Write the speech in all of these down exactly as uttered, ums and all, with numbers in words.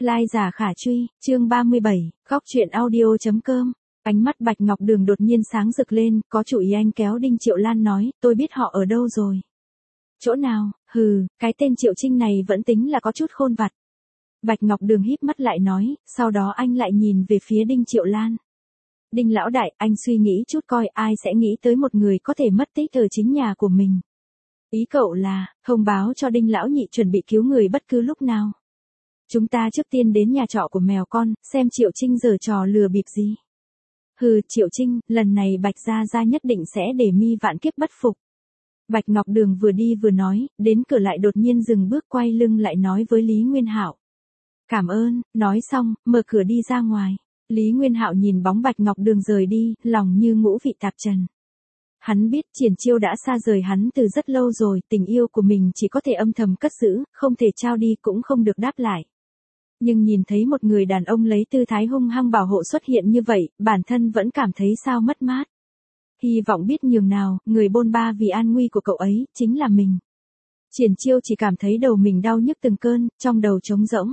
Lai giả khả truy, chương ba mươi bảy, góc truyện audio.com. Ánh mắt Bạch Ngọc Đường đột nhiên sáng rực lên, có chủ ý anh kéo Đinh Triệu Lan nói, tôi biết họ ở đâu rồi. Chỗ nào, hừ, cái tên Triệu Trinh này vẫn tính là có chút khôn vặt. Bạch Ngọc Đường híp mắt lại nói, sau đó anh lại nhìn về phía Đinh Triệu Lan. Đinh lão đại, anh suy nghĩ chút coi ai sẽ nghĩ tới một người có thể mất tích ở chính nhà của mình. Ý cậu là, thông báo cho Đinh lão nhị chuẩn bị cứu người bất cứ lúc nào. Chúng ta trước tiên đến nhà trọ của mèo con, xem Triệu Trinh giở trò lừa bịp gì. Hừ, Triệu Trinh, lần này Bạch Gia Gia nhất định sẽ để mi vạn kiếp bất phục. Bạch Ngọc Đường vừa đi vừa nói, đến cửa lại đột nhiên dừng bước quay lưng lại nói với Lý Nguyên Hạo. Cảm ơn, nói xong, mở cửa đi ra ngoài. Lý Nguyên Hạo nhìn bóng Bạch Ngọc Đường rời đi, lòng như ngũ vị tạp trần. Hắn biết Triển Chiêu đã xa rời hắn từ rất lâu rồi, tình yêu của mình chỉ có thể âm thầm cất giữ, không thể trao đi cũng không được đáp lại. Nhưng nhìn thấy một người đàn ông lấy tư thái hung hăng bảo hộ xuất hiện như vậy, bản thân vẫn cảm thấy sao mất mát. Hy vọng biết nhường nào, người bôn ba vì an nguy của cậu ấy, chính là mình. Triển Chiêu chỉ cảm thấy đầu mình đau nhức từng cơn, trong đầu trống rỗng.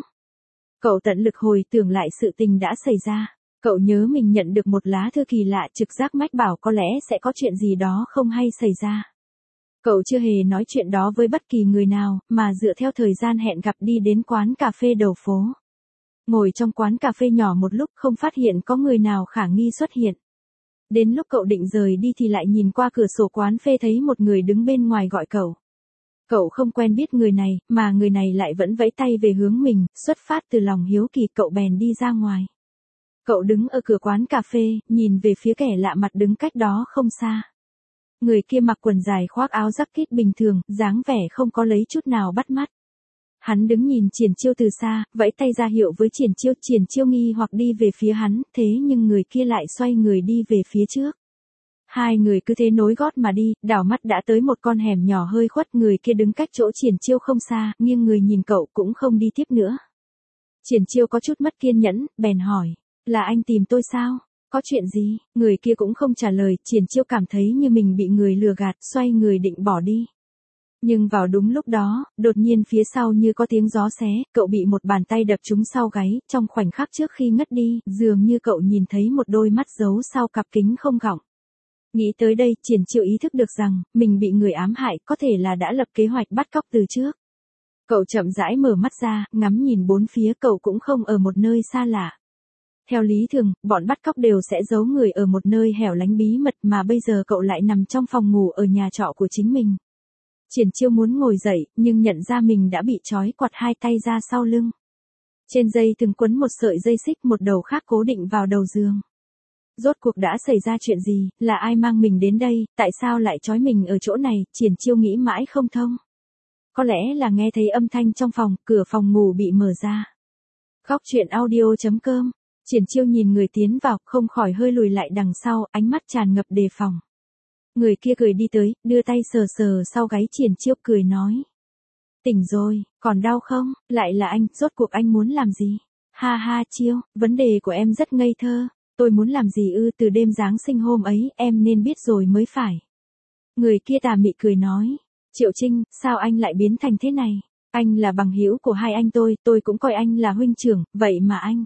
Cậu tận lực hồi tưởng lại sự tình đã xảy ra. Cậu nhớ mình nhận được một lá thư kỳ lạ, trực giác mách bảo có lẽ sẽ có chuyện gì đó không hay xảy ra. Cậu chưa hề nói chuyện đó với bất kỳ người nào, mà dựa theo thời gian hẹn gặp đi đến quán cà phê đầu phố. Ngồi trong quán cà phê nhỏ một lúc không phát hiện có người nào khả nghi xuất hiện. Đến lúc cậu định rời đi thì lại nhìn qua cửa sổ quán phê thấy một người đứng bên ngoài gọi cậu. Cậu không quen biết người này, mà người này lại vẫn vẫy tay về hướng mình, xuất phát từ lòng hiếu kỳ cậu bèn đi ra ngoài. Cậu đứng ở cửa quán cà phê, nhìn về phía kẻ lạ mặt đứng cách đó không xa. Người kia mặc quần dài khoác áo jacket bình thường, dáng vẻ không có lấy chút nào bắt mắt. Hắn đứng nhìn Triển Chiêu từ xa, vẫy tay ra hiệu với Triển Chiêu, Triển Chiêu nghi hoặc đi về phía hắn, thế nhưng người kia lại xoay người đi về phía trước. Hai người cứ thế nối gót mà đi, đảo mắt đã tới một con hẻm nhỏ hơi khuất, người kia đứng cách chỗ Triển Chiêu không xa, nghiêng người nhìn cậu cũng không đi tiếp nữa. Triển Chiêu có chút mất kiên nhẫn, bèn hỏi, là anh tìm tôi sao? Có chuyện gì? Người kia cũng không trả lời, Triển Chiêu cảm thấy như mình bị người lừa gạt, xoay người định bỏ đi. Nhưng vào đúng lúc đó, đột nhiên phía sau như có tiếng gió xé, cậu bị một bàn tay đập trúng sau gáy, trong khoảnh khắc trước khi ngất đi, dường như cậu nhìn thấy một đôi mắt giấu sau cặp kính không gọng. Nghĩ tới đây, Triển Chiêu ý thức được rằng, mình bị người ám hại, có thể là đã lập kế hoạch bắt cóc từ trước. Cậu chậm rãi mở mắt ra, ngắm nhìn bốn phía, cậu cũng không ở một nơi xa lạ. Theo lý thường, bọn bắt cóc đều sẽ giấu người ở một nơi hẻo lánh bí mật, mà bây giờ cậu lại nằm trong phòng ngủ ở nhà trọ của chính mình. Triển Chiêu muốn ngồi dậy, nhưng nhận ra mình đã bị trói quặt hai tay ra sau lưng. Trên dây từng quấn một sợi dây xích, một đầu khác cố định vào đầu giường. Rốt cuộc đã xảy ra chuyện gì, là ai mang mình đến đây, tại sao lại trói mình ở chỗ này, Triển Chiêu nghĩ mãi không thông. Có lẽ là nghe thấy âm thanh trong phòng, cửa phòng ngủ bị mở ra. Góc truyện audio.com. Triển Chiêu nhìn người tiến vào, không khỏi hơi lùi lại đằng sau, ánh mắt tràn ngập đề phòng. Người kia cười đi tới, đưa tay sờ sờ sau gáy Triển Chiêu, cười nói. Tỉnh rồi, còn đau không? Lại là anh, rốt cuộc anh muốn làm gì? Ha ha Chiêu, vấn đề của em rất ngây thơ. Tôi muốn làm gì ư? Từ đêm Giáng sinh hôm ấy, em nên biết rồi mới phải. Người kia tà mị cười nói. Triệu Trinh, sao anh lại biến thành thế này? Anh là bằng hữu của hai anh tôi, tôi cũng coi anh là huynh trưởng, vậy mà anh.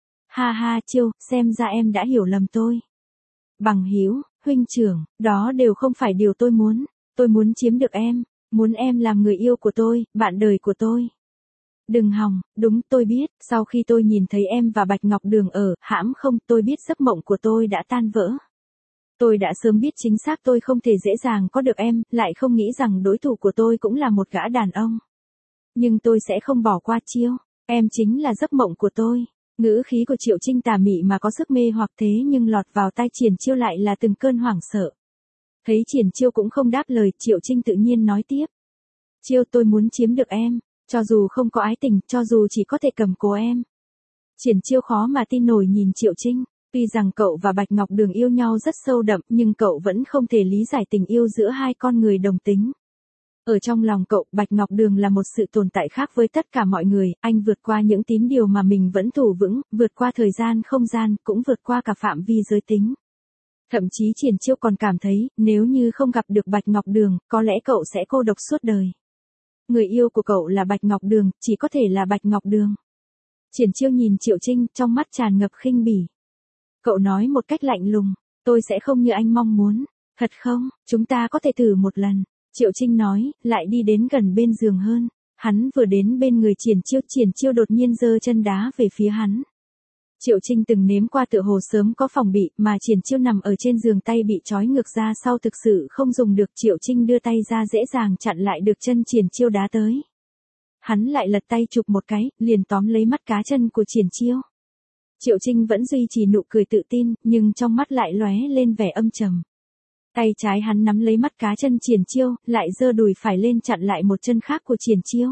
Ha ha Chiêu, xem ra em đã hiểu lầm tôi. Bằng hữu, huynh trưởng, đó đều không phải điều tôi muốn. Tôi muốn chiếm được em, muốn em làm người yêu của tôi, bạn đời của tôi. Đừng hòng, đúng tôi biết, sau khi tôi nhìn thấy em và Bạch Ngọc Đường ở, hãm không, tôi biết giấc mộng của tôi đã tan vỡ. Tôi đã sớm biết chính xác tôi không thể dễ dàng có được em, lại không nghĩ rằng đối thủ của tôi cũng là một gã đàn ông. Nhưng tôi sẽ không bỏ qua Chiêu, em chính là giấc mộng của tôi. Ngữ khí của Triệu Trinh tà mị mà có sức mê hoặc, thế nhưng lọt vào tai Triển Chiêu lại là từng cơn hoảng sợ. Thấy Triển Chiêu cũng không đáp lời, Triệu Trinh tự nhiên nói tiếp. Chiêu, tôi muốn chiếm được em, cho dù không có ái tình, cho dù chỉ có thể cầm cố em. Triển Chiêu khó mà tin nổi nhìn Triệu Trinh, tuy rằng cậu và Bạch Ngọc Đường yêu nhau rất sâu đậm, nhưng cậu vẫn không thể lý giải tình yêu giữa hai con người đồng tính. Ở trong lòng cậu, Bạch Ngọc Đường là một sự tồn tại khác với tất cả mọi người, anh vượt qua những tín điều mà mình vẫn thủ vững, vượt qua thời gian không gian, cũng vượt qua cả phạm vi giới tính. Thậm chí Triển Chiêu còn cảm thấy, nếu như không gặp được Bạch Ngọc Đường, có lẽ cậu sẽ cô độc suốt đời. Người yêu của cậu là Bạch Ngọc Đường, chỉ có thể là Bạch Ngọc Đường. Triển Chiêu nhìn Triệu Trinh, trong mắt tràn ngập khinh bỉ. Cậu nói một cách lạnh lùng, tôi sẽ không như anh mong muốn. Thật không, chúng ta có thể thử một lần. Triệu Trinh nói, lại đi đến gần bên giường hơn. Hắn vừa đến bên người Triển Chiêu, Triển Chiêu đột nhiên giơ chân đá về phía hắn. Triệu Trinh từng nếm qua tựa hồ sớm có phòng bị, mà Triển Chiêu nằm ở trên giường tay bị trói ngược ra sau thực sự không dùng được. Triệu Trinh đưa tay ra dễ dàng chặn lại được chân Triển Chiêu đá tới. Hắn lại lật tay chụp một cái, liền tóm lấy mắt cá chân của Triển Chiêu. Triệu Trinh vẫn duy trì nụ cười tự tin, nhưng trong mắt lại lóe lên vẻ âm trầm. Tay trái hắn nắm lấy mắt cá chân Triển Chiêu, lại giơ đùi phải lên chặn lại một chân khác của Triển Chiêu.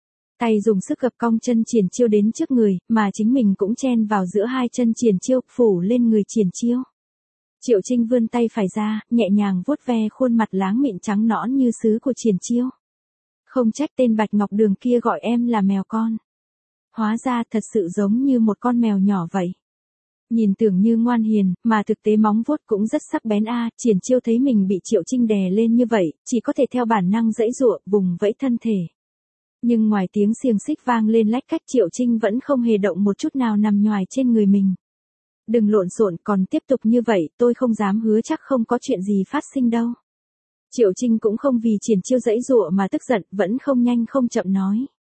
Tay dùng sức gập cong chân Triển Chiêu đến trước người, mà chính mình cũng chen vào giữa hai chân Triển Chiêu, phủ lên người Triển Chiêu. Triệu Trinh vươn tay phải ra, nhẹ nhàng vuốt ve khuôn mặt láng mịn trắng nõn như sứ của Triển Chiêu. Không trách tên Bạch Ngọc Đường kia gọi em là mèo con. Hóa ra thật sự giống như một con mèo nhỏ vậy. Nhìn tưởng như ngoan hiền, mà thực tế móng vuốt cũng rất sắc bén a. À, Triển Chiêu thấy mình bị Triệu Trinh đè lên như vậy, chỉ có thể theo bản năng giãy giụa, vùng vẫy thân thể. Nhưng ngoài tiếng xiềng xích vang lên lách cách, Triệu Trinh vẫn không hề động một chút nào, nằm nhoài trên người mình. Đừng lộn xộn, còn tiếp tục như vậy, tôi không dám hứa chắc không có chuyện gì phát sinh đâu. Triệu Trinh cũng không vì Triển Chiêu giãy giụa mà tức giận, vẫn không nhanh không chậm nói.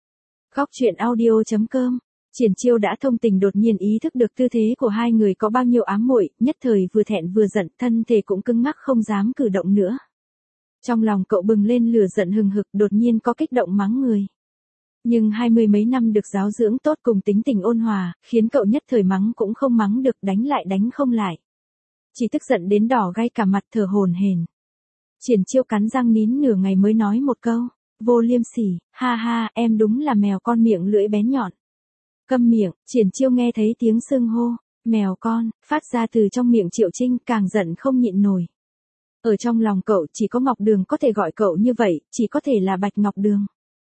Góc truyện audio chấm com. Triển Chiêu đã thông tình đột nhiên ý thức được tư thế của hai người có bao nhiêu ám muội, nhất thời vừa thẹn vừa giận, thân thể cũng cứng ngắc không dám cử động nữa. Trong lòng cậu bừng lên lửa giận hừng hực, đột nhiên có kích động mắng người. Nhưng hai mươi mấy năm được giáo dưỡng tốt cùng tính tình ôn hòa, khiến cậu nhất thời mắng cũng không mắng được, đánh lại đánh không lại. Chỉ tức giận đến đỏ gay cả mặt, thở hổn hển. Triển Chiêu cắn răng nín nửa ngày mới nói một câu, vô liêm sỉ, ha ha, em đúng là mèo con miệng lưỡi bén nhọn. Câm miệng. Triển Chiêu nghe thấy tiếng xưng hô, mèo con, phát ra từ trong miệng Triệu Trinh, càng giận không nhịn nổi. Ở trong lòng cậu chỉ có Ngọc Đường có thể gọi cậu như vậy, chỉ có thể là Bạch Ngọc Đường.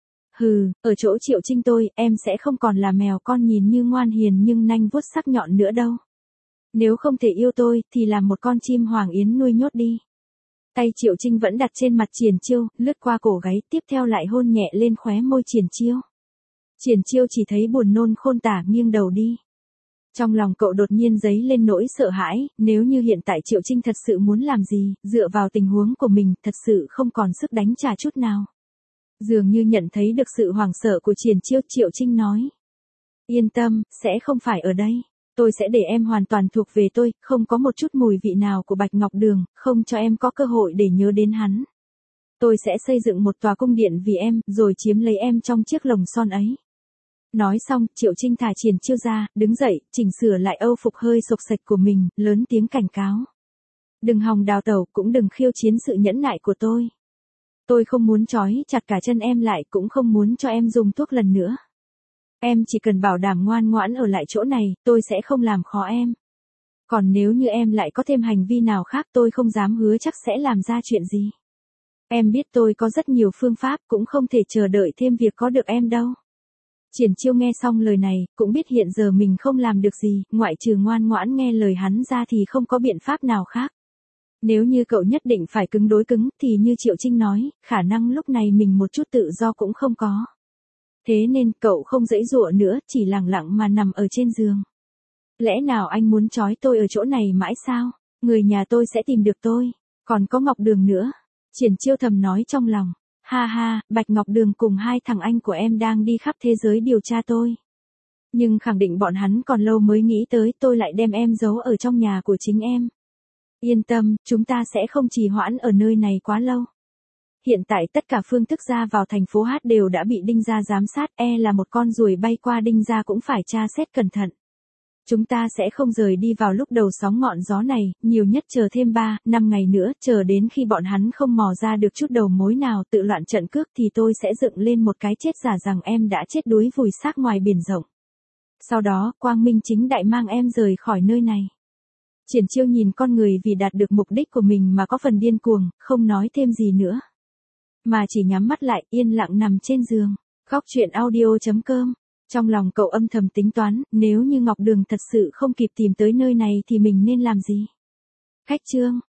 Hừ, ở chỗ Triệu Trinh tôi, em sẽ không còn là mèo con nhìn như ngoan hiền nhưng nanh vuốt sắc nhọn nữa đâu. Nếu không thể yêu tôi, thì làm một con chim hoàng yến nuôi nhốt đi. Tay Triệu Trinh vẫn đặt trên mặt Triển Chiêu, lướt qua cổ gáy, tiếp theo lại hôn nhẹ lên khóe môi Triển Chiêu. Triển Chiêu chỉ thấy buồn nôn khôn tả, nghiêng đầu đi. Trong lòng cậu đột nhiên dấy lên nỗi sợ hãi, nếu như hiện tại Triệu Trinh thật sự muốn làm gì, dựa vào tình huống của mình, thật sự không còn sức đánh trả chút nào. Dường như nhận thấy được sự hoảng sợ của Triển Chiêu, Triệu Trinh nói. Yên tâm, sẽ không phải ở đây. Tôi sẽ để em hoàn toàn thuộc về tôi, không có một chút mùi vị nào của Bạch Ngọc Đường, không cho em có cơ hội để nhớ đến hắn. Tôi sẽ xây dựng một tòa cung điện vì em, rồi chiếm lấy em trong chiếc lồng son ấy. Nói xong, Triệu Trinh thả Triển Chiêu ra, đứng dậy, chỉnh sửa lại âu phục hơi xộc xệch của mình, lớn tiếng cảnh cáo. Đừng hòng đào tẩu, cũng đừng khiêu chiến sự nhẫn nại của tôi. Tôi không muốn trói chặt cả chân em lại, cũng không muốn cho em dùng thuốc lần nữa. Em chỉ cần bảo đảm ngoan ngoãn ở lại chỗ này, tôi sẽ không làm khó em. Còn nếu như em lại có thêm hành vi nào khác, tôi không dám hứa chắc sẽ làm ra chuyện gì. Em biết tôi có rất nhiều phương pháp, cũng không thể chờ đợi thêm việc có được em đâu. Triển Chiêu nghe xong lời này, cũng biết hiện giờ mình không làm được gì, ngoại trừ ngoan ngoãn nghe lời hắn ra thì không có biện pháp nào khác. Nếu như cậu nhất định phải cứng đối cứng, thì như Triệu Trinh nói, khả năng lúc này mình một chút tự do cũng không có. Thế nên cậu không giãy giụa nữa, chỉ lẳng lặng mà nằm ở trên giường. Lẽ nào anh muốn trói tôi ở chỗ này mãi sao? Người nhà tôi sẽ tìm được tôi. Còn có Ngọc Đường nữa. Triển Chiêu thầm nói trong lòng. Ha ha, Bạch Ngọc Đường cùng hai thằng anh của em đang đi khắp thế giới điều tra tôi. Nhưng khẳng định bọn hắn còn lâu mới nghĩ tới tôi lại đem em giấu ở trong nhà của chính em. Yên tâm, chúng ta sẽ không trì hoãn ở nơi này quá lâu. Hiện tại tất cả phương thức ra vào thành phố Hát đều đã bị Đinh Gia giám sát, e là một con ruồi bay qua Đinh Gia cũng phải tra xét cẩn thận. Chúng ta sẽ không rời đi vào lúc đầu sóng ngọn gió này, nhiều nhất chờ thêm ba, năm ngày nữa, chờ đến khi bọn hắn không mò ra được chút đầu mối nào tự loạn trận cước thì tôi sẽ dựng lên một cái chết giả rằng em đã chết đuối vùi xác ngoài biển rộng. Sau đó, quang minh chính đại mang em rời khỏi nơi này. Triển Chiêu nhìn con người vì đạt được mục đích của mình mà có phần điên cuồng, không nói thêm gì nữa. Mà chỉ nhắm mắt lại, yên lặng nằm trên giường. Góc truyện audio chấm com. Trong lòng cậu âm thầm tính toán, nếu như Ngọc Đường thật sự không kịp tìm tới nơi này thì mình nên làm gì? Khách chương.